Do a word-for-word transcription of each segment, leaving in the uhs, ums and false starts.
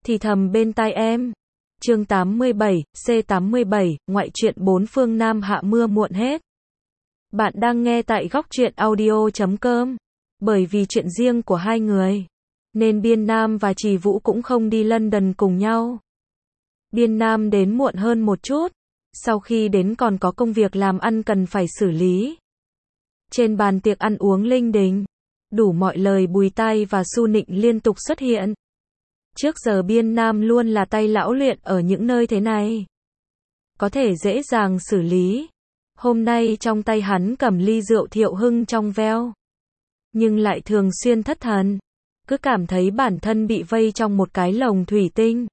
thì thầm bên tai em. Chương tám mươi bảy, C tám mươi bảy, ngoại truyện bốn phương Nam hạ mưa muộn hết. Bạn đang nghe tại góc truyện audio chấm com. Bởi vì chuyện riêng của hai người, nên Biên Nam và Trì Vũ cũng không đi London cùng nhau. Biên Nam đến muộn hơn một chút, sau khi đến còn có công việc làm ăn cần phải xử lý. Trên bàn tiệc ăn uống linh đình, đủ mọi lời bùi tai và su nịnh liên tục xuất hiện. Trước giờ Biên Nam luôn là tay lão luyện ở những nơi thế này, có thể dễ dàng xử lý. Hôm nay trong tay hắn cầm ly rượu Thiệu Hưng trong veo, nhưng lại thường xuyên thất thần, cứ cảm thấy bản thân bị vây trong một cái lồng thủy tinh.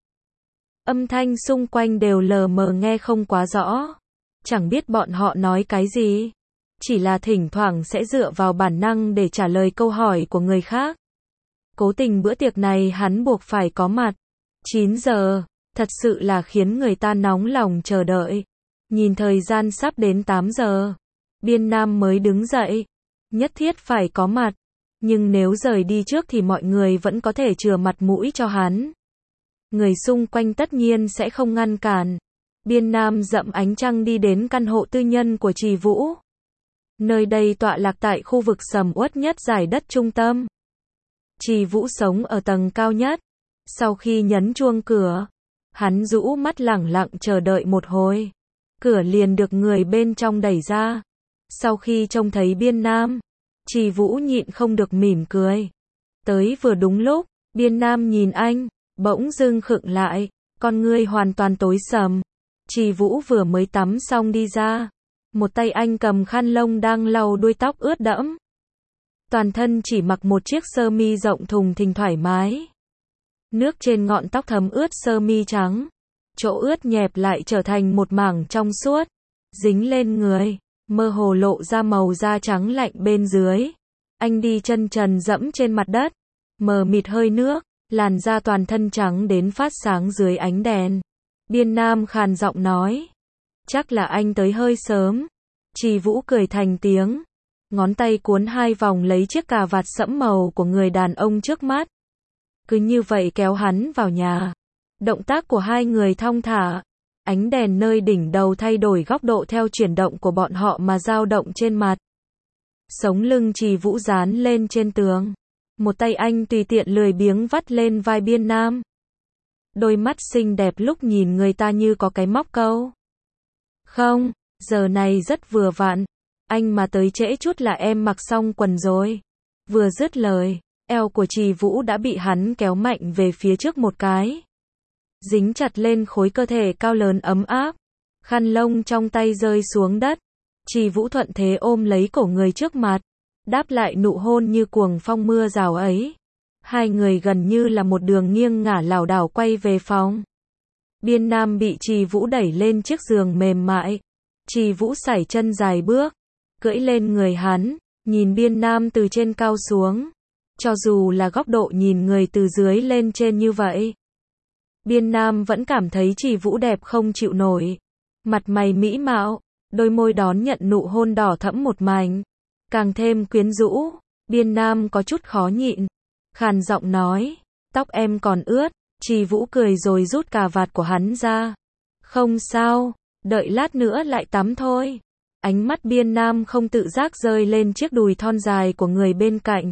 Âm thanh xung quanh đều lờ mờ nghe không quá rõ, chẳng biết bọn họ nói cái gì, chỉ là thỉnh thoảng sẽ dựa vào bản năng để trả lời câu hỏi của người khác. Cố tình bữa tiệc này hắn buộc phải có mặt. chín giờ, thật sự là khiến người ta nóng lòng chờ đợi. Nhìn thời gian sắp đến tám giờ, Biên Nam mới đứng dậy, nhất thiết phải có mặt. Nhưng nếu rời đi trước thì mọi người vẫn có thể chừa mặt mũi cho hắn. Người xung quanh tất nhiên sẽ không ngăn cản. Biên Nam dậm ánh trăng đi đến căn hộ tư nhân của Trì Vũ. Nơi đây tọa lạc tại khu vực sầm uất nhất giải đất trung tâm. Trì Vũ sống ở tầng cao nhất. Sau khi nhấn chuông cửa, hắn rũ mắt lẳng lặng chờ đợi một hồi. Cửa liền được người bên trong đẩy ra. Sau khi trông thấy Biên Nam, Trì Vũ nhịn không được mỉm cười. Tới vừa đúng lúc, Biên Nam nhìn anh, bỗng dưng khựng lại, con ngươi hoàn toàn tối sầm. Trì Vũ vừa mới tắm xong đi ra, một tay anh cầm khăn lông đang lau đuôi tóc ướt đẫm. Toàn thân chỉ mặc một chiếc sơ mi rộng thùng thình thoải mái. Nước trên ngọn tóc thấm ướt sơ mi trắng, chỗ ướt nhẹp lại trở thành một mảng trong suốt, dính lên người, mơ hồ lộ ra màu da trắng lạnh bên dưới. Anh đi chân trần dẫm trên mặt đất, mờ mịt hơi nước, làn da toàn thân trắng đến phát sáng dưới ánh đèn. Biên Nam khàn giọng nói, chắc là anh tới hơi sớm. Trì Vũ cười thành tiếng, ngón tay cuốn hai vòng lấy chiếc cà vạt sẫm màu của người đàn ông trước mắt. Cứ như vậy kéo hắn vào nhà. Động tác của hai người thong thả, ánh đèn nơi đỉnh đầu thay đổi góc độ theo chuyển động của bọn họ mà dao động trên mặt. Sống lưng Trì Vũ dán lên trên tường, một tay anh tùy tiện lười biếng vắt lên vai Biên Nam. Đôi mắt xinh đẹp lúc nhìn người ta như có cái móc câu. Không, giờ này rất vừa vặn, anh mà tới trễ chút là em mặc xong quần rồi. Vừa dứt lời, eo của Trì Vũ đã bị hắn kéo mạnh về phía trước một cái, dính chặt lên khối cơ thể cao lớn ấm áp. Khăn lông trong tay rơi xuống đất, Trì Vũ thuận thế ôm lấy cổ người trước mặt, đáp lại nụ hôn như cuồng phong mưa rào ấy. Hai người gần như là một đường nghiêng ngả lảo đảo quay về phòng. Biên Nam bị Trì Vũ đẩy lên chiếc giường mềm mại. Trì Vũ sải chân dài bước, cưỡi lên người hắn, nhìn Biên Nam từ trên cao xuống. Cho dù là góc độ nhìn người từ dưới lên trên như vậy, Biên Nam vẫn cảm thấy Trì Vũ đẹp không chịu nổi. Mặt mày mỹ mạo, đôi môi đón nhận nụ hôn đỏ thẫm một mảnh, càng thêm quyến rũ. Biên Nam có chút khó nhịn, khàn giọng nói, tóc em còn ướt. Trì Vũ cười rồi rút cà vạt của hắn ra. Không sao, đợi lát nữa lại tắm thôi. Ánh mắt Biên Nam không tự giác rơi lên chiếc đùi thon dài của người bên cạnh.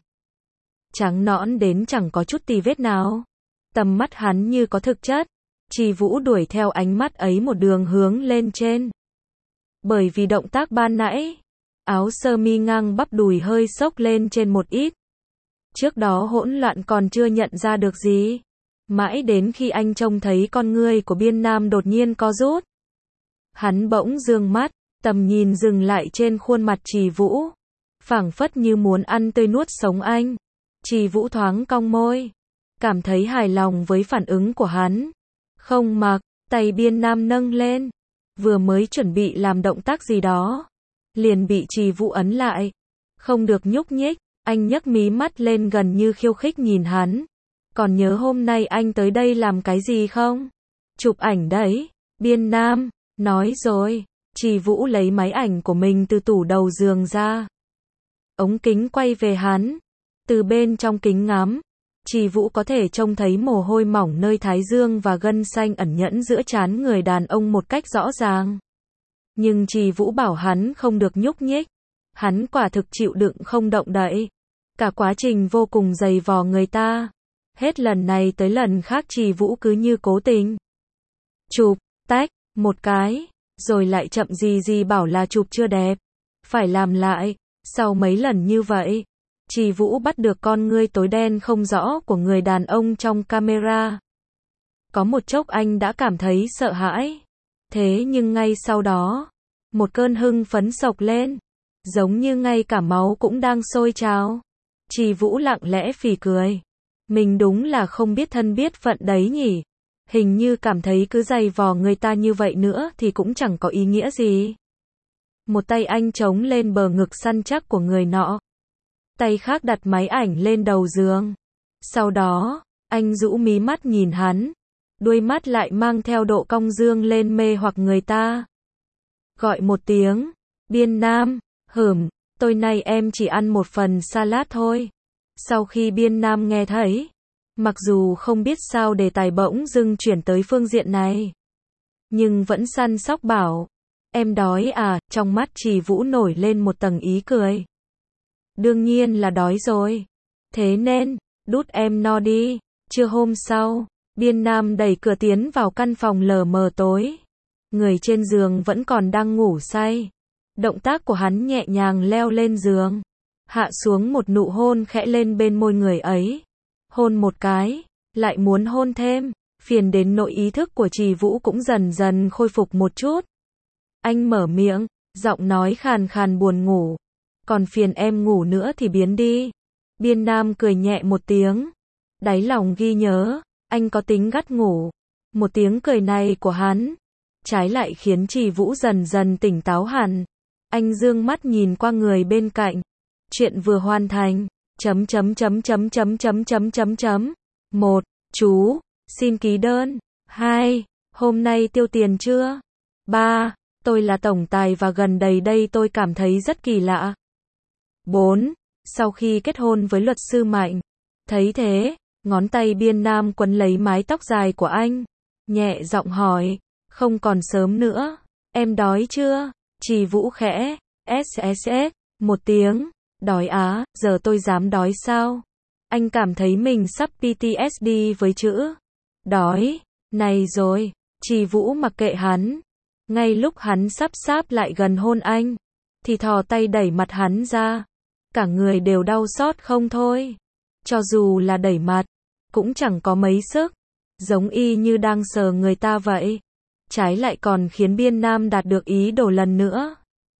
Trắng nõn đến chẳng có chút tì vết nào. Tầm mắt hắn như có thực chất. Trì Vũ đuổi theo ánh mắt ấy một đường hướng lên trên. Bởi vì động tác ban nãy, áo sơ mi ngang bắp đùi hơi xốc lên trên một ít. Trước đó hỗn loạn còn chưa nhận ra được gì. Mãi đến khi anh trông thấy con ngươi của Biên Nam đột nhiên co rút, hắn bỗng dương mắt, tầm nhìn dừng lại trên khuôn mặt Trì Vũ, phảng phất như muốn ăn tươi nuốt sống anh. Trì Vũ thoáng cong môi, cảm thấy hài lòng với phản ứng của hắn. Không mặc, tay Biên Nam nâng lên, vừa mới chuẩn bị làm động tác gì đó, liền bị Trì Vũ ấn lại. Không được nhúc nhích. Anh nhấc mí mắt lên gần như khiêu khích nhìn hắn. Còn nhớ hôm nay anh tới đây làm cái gì không? Chụp ảnh đấy. Biên Nam nói rồi. Trì Vũ lấy máy ảnh của mình từ tủ đầu giường ra. Ống kính quay về hắn. Từ bên trong kính ngắm, Trì Vũ có thể trông thấy mồ hôi mỏng nơi thái dương và gân xanh ẩn nhẫn giữa trán người đàn ông một cách rõ ràng. Nhưng Trì Vũ bảo hắn không được nhúc nhích. Hắn quả thực chịu đựng không động đậy. Cả quá trình vô cùng dày vò người ta. Hết lần này tới lần khác Trì Vũ cứ như cố tình. Chụp, tách, một cái, rồi lại chậm gì gì bảo là chụp chưa đẹp. Phải làm lại. Sau mấy lần như vậy, Trì Vũ bắt được con ngươi tối đen không rõ của người đàn ông trong camera. Có một chốc anh đã cảm thấy sợ hãi. Thế nhưng ngay sau đó, một cơn hưng phấn sộc lên. Giống như ngay cả máu cũng đang sôi trào. Trì Vũ lặng lẽ phì cười. Mình đúng là không biết thân biết phận đấy nhỉ. Hình như cảm thấy cứ giày vò người ta như vậy nữa thì cũng chẳng có ý nghĩa gì. Một tay anh chống lên bờ ngực săn chắc của người nọ. Tay khác đặt máy ảnh lên đầu giường. Sau đó, anh rũ mí mắt nhìn hắn. Đuôi mắt lại mang theo độ cong dương lên mê hoặc người ta. Gọi một tiếng. Biên Nam, hửm, tối nay em chỉ ăn một phần salad thôi. Sau khi Biên Nam nghe thấy, mặc dù không biết sao đề tài bỗng dưng chuyển tới phương diện này, nhưng vẫn săn sóc bảo, em đói à, trong mắt Trì Vũ nổi lên một tầng ý cười. Đương nhiên là đói rồi. Thế nên, đút em no đi. Trưa hôm sau, Biên Nam đẩy cửa tiến vào căn phòng lờ mờ tối. Người trên giường vẫn còn đang ngủ say. Động tác của hắn nhẹ nhàng leo lên giường. Hạ xuống một nụ hôn khẽ lên bên môi người ấy. Hôn một cái, lại muốn hôn thêm. Phiền đến nỗi ý thức của Trì Vũ cũng dần dần khôi phục một chút. Anh mở miệng, giọng nói khàn khàn buồn ngủ. Còn phiền em ngủ nữa thì biến đi. Biên Nam cười nhẹ một tiếng. Đáy lòng ghi nhớ, anh có tính gắt ngủ. Một tiếng cười này của hắn, trái lại khiến Trì Vũ dần dần tỉnh táo hẳn. Anh dương mắt nhìn qua người bên cạnh. Chuyện vừa hoàn thành. Chấm chấm chấm chấm chấm chấm chấm chấm chấm. Một. Chú, xin ký đơn. Hai. Hôm nay tiêu tiền chưa? Ba. Tôi là tổng tài và gần đây đây tôi cảm thấy rất kỳ lạ. Bốn. Sau khi kết hôn với luật sư Mạnh. Thấy thế, ngón tay Biên Nam quấn lấy mái tóc dài của anh. Nhẹ giọng hỏi, không còn sớm nữa. Em đói chưa? Trì Vũ khẽ, ét ét ét, một tiếng. Đói á, giờ tôi dám đói sao? Anh cảm thấy mình sắp pê tê ét đê với chữ đói. Này rồi, Trì Vũ mặc kệ hắn. Ngay lúc hắn sắp sáp lại gần hôn anh, thì thò tay đẩy mặt hắn ra. Cả người đều đau xót không thôi. Cho dù là đẩy mặt, cũng chẳng có mấy sức. Giống y như đang sờ người ta vậy. Trái lại còn khiến Biên Nam đạt được ý đồ lần nữa.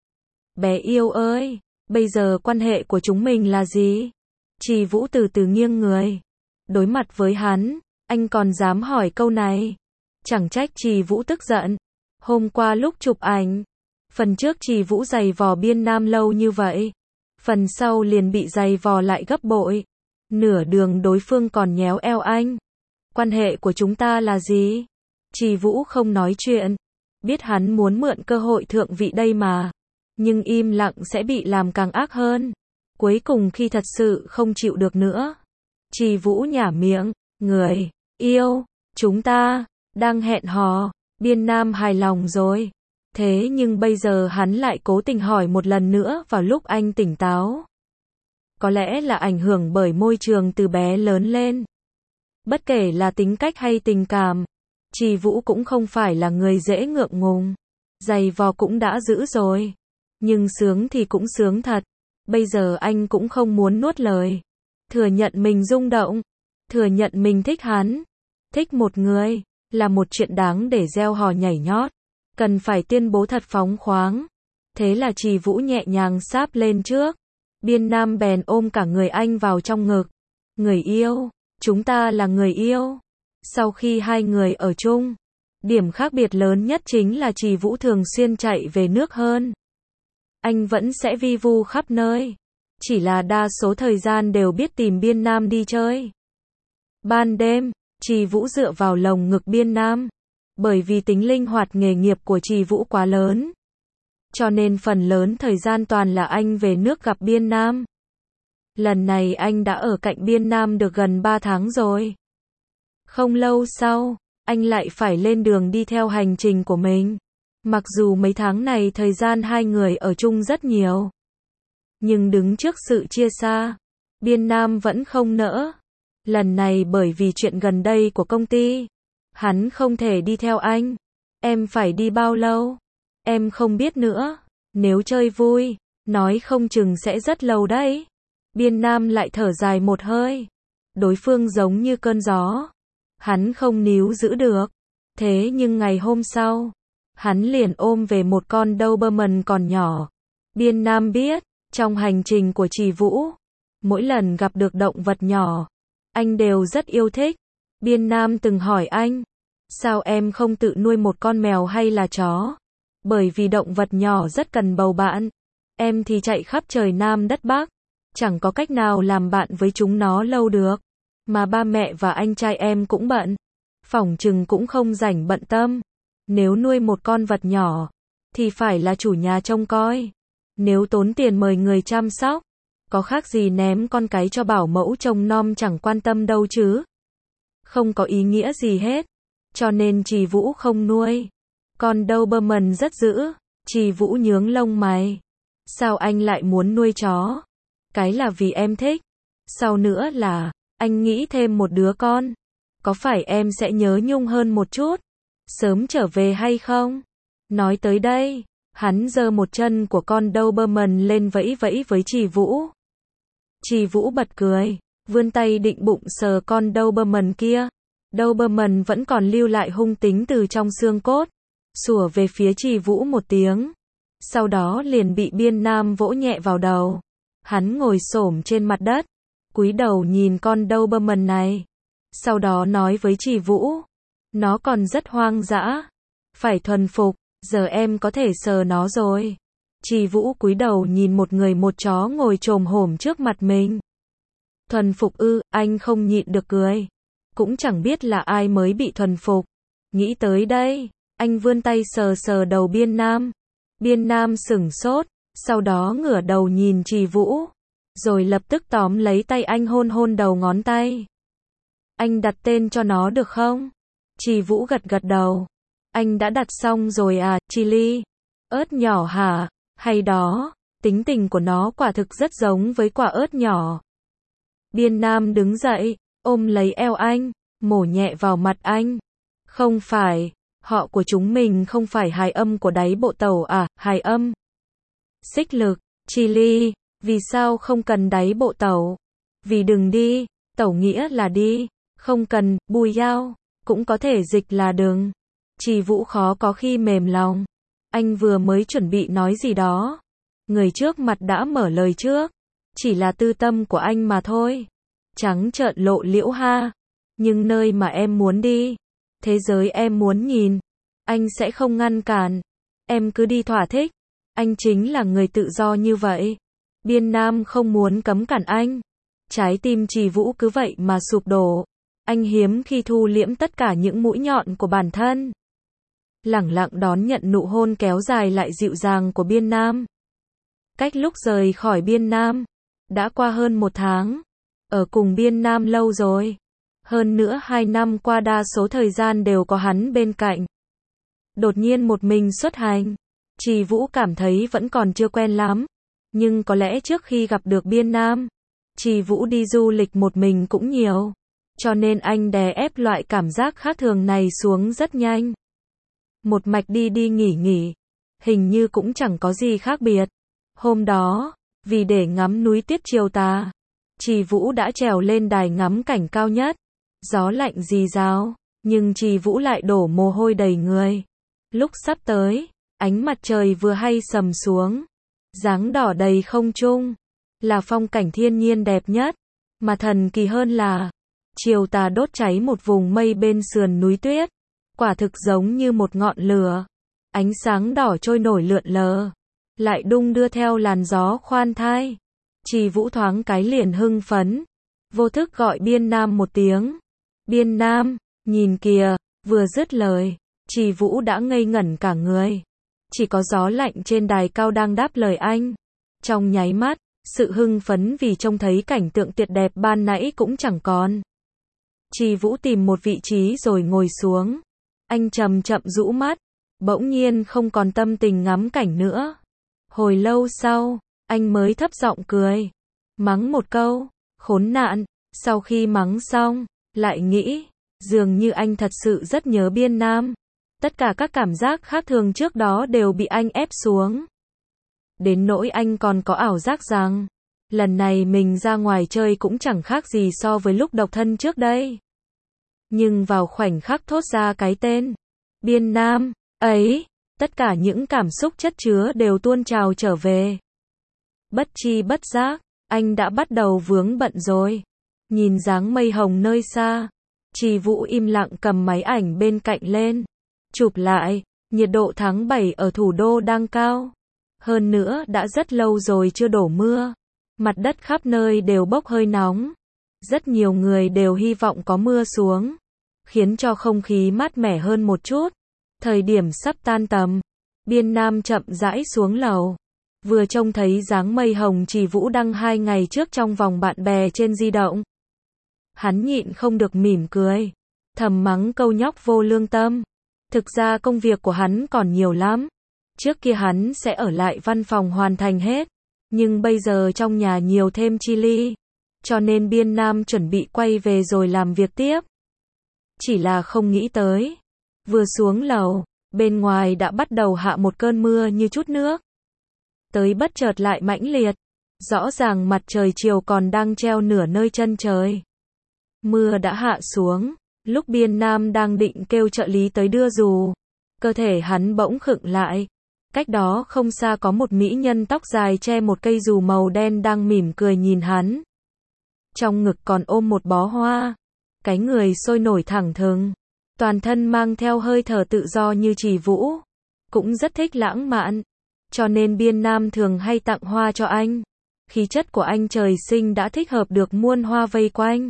Bé yêu ơi, bây giờ quan hệ của chúng mình là gì? Trì Vũ từ từ nghiêng người. Đối mặt với hắn, anh còn dám hỏi câu này. Chẳng trách Trì Vũ tức giận. Hôm qua lúc chụp ảnh, phần trước Trì Vũ giày vò Biên Nam lâu như vậy. Phần sau liền bị giày vò lại gấp bội. Nửa đường đối phương còn nhéo eo anh. Quan hệ của chúng ta là gì? Trì Vũ không nói chuyện. Biết hắn muốn mượn cơ hội thượng vị đây mà. Nhưng im lặng sẽ bị làm càng ác hơn. Cuối cùng khi thật sự không chịu được nữa, Trì Vũ nhả miệng, người yêu, chúng ta đang hẹn hò. Biên Nam hài lòng rồi. Thế nhưng bây giờ hắn lại cố tình hỏi một lần nữa vào lúc anh tỉnh táo. Có lẽ là ảnh hưởng bởi môi trường từ bé lớn lên. Bất kể là tính cách hay tình cảm, Trì Vũ cũng không phải là người dễ ngượng ngùng. Giày vò cũng đã giữ rồi. Nhưng sướng thì cũng sướng thật. Bây giờ anh cũng không muốn nuốt lời. Thừa nhận mình rung động. Thừa nhận mình thích hắn. Thích một người, là một chuyện đáng để gieo hò nhảy nhót. Cần phải tuyên bố thật phóng khoáng. Thế là Trì Vũ nhẹ nhàng sáp lên trước. Biên Nam bèn ôm cả người anh vào trong ngực. Người yêu, chúng ta là người yêu. Sau khi hai người ở chung, điểm khác biệt lớn nhất chính là Trì Vũ thường xuyên chạy về nước hơn. Anh vẫn sẽ vi vu khắp nơi. Chỉ là đa số thời gian đều biết tìm Biên Nam đi chơi. Ban đêm, Trì Vũ dựa vào lồng ngực Biên Nam. Bởi vì tính linh hoạt nghề nghiệp của Trì Vũ quá lớn, cho nên phần lớn thời gian toàn là anh về nước gặp Biên Nam. Lần này anh đã ở cạnh Biên Nam được gần ba tháng rồi. Không lâu sau, anh lại phải lên đường đi theo hành trình của mình. Mặc dù mấy tháng này thời gian hai người ở chung rất nhiều, nhưng đứng trước sự chia xa, Biên Nam vẫn không nỡ. Lần này bởi vì chuyện gần đây của công ty, hắn không thể đi theo anh. Em phải đi bao lâu? Em không biết nữa. Nếu chơi vui, nói không chừng sẽ rất lâu đấy. Biên Nam lại thở dài một hơi. Đối phương giống như cơn gió. Hắn không níu giữ được. Thế nhưng ngày hôm sau, hắn liền ôm về một con Doberman còn nhỏ. Biên Nam biết, trong hành trình của Trì Vũ, mỗi lần gặp được động vật nhỏ, anh đều rất yêu thích. Biên Nam từng hỏi anh, sao em không tự nuôi một con mèo hay là chó? Bởi vì động vật nhỏ rất cần bầu bạn. Em thì chạy khắp trời Nam đất Bắc, chẳng có cách nào làm bạn với chúng nó lâu được. Mà ba mẹ và anh trai em cũng bận, phỏng chừng cũng không rảnh bận tâm. Nếu nuôi một con vật nhỏ, thì phải là chủ nhà trông coi. Nếu tốn tiền mời người chăm sóc, có khác gì ném con cái cho bảo mẫu trông nom chẳng quan tâm đâu chứ. Không có ý nghĩa gì hết. Cho nên Trì Vũ không nuôi. Con Doberman rất dữ. Trì Vũ nhướng lông mày. Sao anh lại muốn nuôi chó? Cái là vì em thích. Sau nữa là, anh nghĩ thêm một đứa con. Có phải em sẽ nhớ nhung hơn một chút? Sớm trở về hay không? Nói tới đây, hắn giơ một chân của con Doberman lên vẫy vẫy với Trì Vũ. Trì Vũ bật cười, vươn tay định bụng sờ con Doberman kia. Doberman vẫn còn lưu lại hung tính từ trong xương cốt, sủa về phía Trì Vũ một tiếng. Sau đó liền bị Biên Nam vỗ nhẹ vào đầu. Hắn ngồi xổm trên mặt đất, cúi đầu nhìn con Doberman này. Sau đó nói với Trì Vũ, nó còn rất hoang dã, phải thuần phục, giờ em có thể sờ nó rồi. Trì Vũ cúi đầu nhìn một người một chó ngồi chồm hổm trước mặt mình. Thuần phục ư? Anh không nhịn được cười. Cũng chẳng biết là ai mới bị thuần phục. Nghĩ tới đây, anh vươn tay sờ sờ đầu Biên Nam. Biên Nam sửng sốt, sau đó ngửa đầu nhìn Trì Vũ, rồi lập tức tóm lấy tay anh hôn hôn đầu ngón tay. Anh đặt tên cho nó được không? Trì Vũ gật gật đầu. Anh đã đặt xong rồi à? Chili? Ớt nhỏ hả? Hay đó, tính tình của nó quả thực rất giống với quả ớt nhỏ. Biên Nam đứng dậy, ôm lấy eo anh, mổ nhẹ vào mặt anh. Không phải, họ của chúng mình không phải hài âm của đáy bộ tàu à? Hài âm? Xích lực, Chili, vì sao không cần đáy bộ tàu? Vì đừng đi, tẩu nghĩa là đi, không cần, bùi yao, cũng có thể dịch là đừng. Trì Vũ khó có khi mềm lòng. Anh vừa mới chuẩn bị nói gì đó, người trước mặt đã mở lời trước. Chỉ là tư tâm của anh mà thôi. Trắng trợn lộ liễu ha. Nhưng nơi mà em muốn đi, thế giới em muốn nhìn, anh sẽ không ngăn cản. Em cứ đi thỏa thích. Anh chính là người tự do như vậy. Biên Nam không muốn cấm cản anh. Trái tim Trì Vũ cứ vậy mà sụp đổ. Anh hiếm khi thu liễm tất cả những mũi nhọn của bản thân. Lẳng lặng đón nhận nụ hôn kéo dài lại dịu dàng của Biên Nam. Cách lúc rời khỏi Biên Nam, đã qua hơn một tháng. Ở cùng Biên Nam lâu rồi. Hơn nữa hai năm qua đa số thời gian đều có hắn bên cạnh. Đột nhiên một mình xuất hành. Trì Vũ cảm thấy vẫn còn chưa quen lắm. Nhưng có lẽ trước khi gặp được Biên Nam, Trì Vũ đi du lịch một mình cũng nhiều. Cho nên anh đè ép loại cảm giác khác thường này xuống rất nhanh. Một mạch đi đi nghỉ nghỉ. Hình như cũng chẳng có gì khác biệt. Hôm đó, vì để ngắm núi tiết chiều tà, Trì Vũ đã trèo lên đài ngắm cảnh cao nhất. Gió lạnh rì rào, nhưng Trì Vũ lại đổ mồ hôi đầy người. Lúc sắp tới, ánh mặt trời vừa hay sầm xuống. Dáng đỏ đầy không trung, là phong cảnh thiên nhiên đẹp nhất. Mà thần kỳ hơn là, chiều tà đốt cháy một vùng mây bên sườn núi tuyết. Quả thực giống như một ngọn lửa. Ánh sáng đỏ trôi nổi lượn lờ, lại đung đưa theo làn gió khoan thai. Trì Vũ thoáng cái liền hưng phấn, vô thức gọi Biên Nam một tiếng. Biên Nam, nhìn kìa, vừa dứt lời, Trì Vũ đã ngây ngẩn cả người. Chỉ có gió lạnh trên đài cao đang đáp lời anh. Trong nháy mắt, Sự hưng phấn vì trông thấy cảnh tượng tuyệt đẹp ban nãy cũng chẳng còn. Trì Vũ tìm một vị trí rồi ngồi xuống. Anh chậm chậm rũ mắt, bỗng nhiên không còn tâm tình ngắm cảnh nữa. Hồi lâu sau, anh mới thấp giọng cười, mắng một câu, khốn nạn. Sau khi mắng xong, lại nghĩ, dường như anh thật sự rất nhớ Biên Nam. Tất cả các cảm giác khác thường trước đó đều bị anh ép xuống. Đến nỗi anh còn có ảo giác rằng, lần này mình ra ngoài chơi cũng chẳng khác gì so với lúc độc thân trước đây. Nhưng vào khoảnh khắc thốt ra cái tên Biên Nam ấy, tất cả những cảm xúc chất chứa đều tuôn trào trở về. Bất chi bất giác, anh đã bắt đầu vướng bận rồi. Nhìn dáng mây hồng nơi xa, Trì Vũ im lặng cầm máy ảnh bên cạnh lên, chụp lại. Nhiệt độ tháng bảy ở thủ đô đang cao. Hơn nữa đã rất lâu rồi chưa đổ mưa. Mặt đất khắp nơi đều bốc hơi nóng. Rất nhiều người đều hy vọng có mưa xuống, khiến cho không khí mát mẻ hơn một chút. Thời điểm sắp tan tầm, Biên Nam chậm rãi xuống lầu. Vừa trông thấy dáng mây hồng Trì Vũ đăng hai ngày trước trong vòng bạn bè trên di động. Hắn nhịn không được mỉm cười, thầm mắng câu nhóc vô lương tâm. Thực ra công việc của hắn còn nhiều lắm. Trước kia hắn sẽ ở lại văn phòng hoàn thành hết, nhưng bây giờ trong nhà nhiều thêm chi ly, cho nên Biên Nam chuẩn bị quay về rồi làm việc tiếp. Chỉ là không nghĩ tới, vừa xuống lầu, bên ngoài đã bắt đầu hạ một cơn mưa như chút nước. Tới bất chợt lại mãnh liệt, rõ ràng mặt trời chiều còn đang treo nửa nơi chân trời. Mưa đã hạ xuống, lúc Biên Nam đang định kêu trợ lý tới đưa dù, cơ thể hắn bỗng khựng lại. Cách đó không xa có một mỹ nhân tóc dài che một cây dù màu đen đang mỉm cười nhìn hắn. Trong ngực còn ôm một bó hoa, cái người sôi nổi thẳng thừng, toàn thân mang theo hơi thở tự do như Trì Vũ, cũng rất thích lãng mạn, cho nên Biên Nam thường hay tặng hoa cho anh. Khí chất của anh trời sinh đã thích hợp được muôn hoa vây quanh.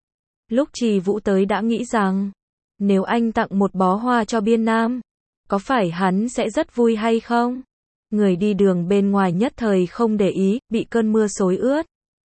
Lúc Trì Vũ tới đã nghĩ rằng, nếu anh tặng một bó hoa cho Biên Nam, có phải hắn sẽ rất vui hay không? Người đi đường bên ngoài nhất thời không để ý, bị cơn mưa xối ướt.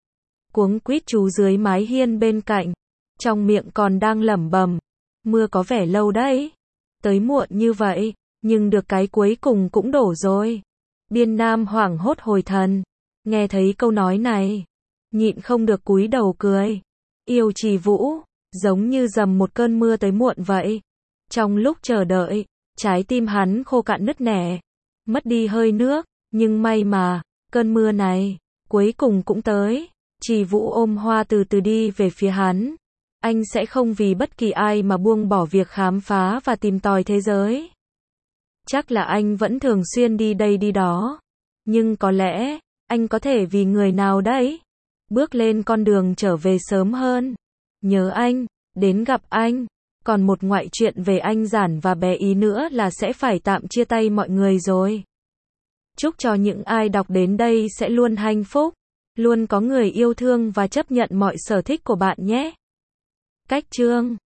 Cuống quýt trú dưới mái hiên bên cạnh, trong miệng còn đang lẩm bẩm, mưa có vẻ lâu đấy. Tới muộn như vậy, nhưng được cái cuối cùng cũng đổ rồi. Biên Nam hoảng hốt hồi thần, nghe thấy câu nói này, nhịn không được cúi đầu cười. Yêu Trì Vũ, giống như dầm một cơn mưa tới muộn vậy. Trong lúc chờ đợi, trái tim hắn khô cạn nứt nẻ, mất đi hơi nước, nhưng may mà, cơn mưa này, cuối cùng cũng tới. Trì Vũ ôm hoa từ từ đi về phía hắn. Anh sẽ không vì bất kỳ ai mà buông bỏ việc khám phá và tìm tòi thế giới. Chắc là anh vẫn thường xuyên đi đây đi đó. Nhưng có lẽ, anh có thể vì người nào đấy, bước lên con đường trở về sớm hơn. Nhớ anh, đến gặp anh. Còn một ngoại chuyện về anh Giản và bé Ý nữa là sẽ phải tạm chia tay mọi người rồi. Chúc cho những ai đọc đến đây sẽ luôn hạnh phúc, luôn có người yêu thương và chấp nhận mọi sở thích của bạn nhé. Cách chương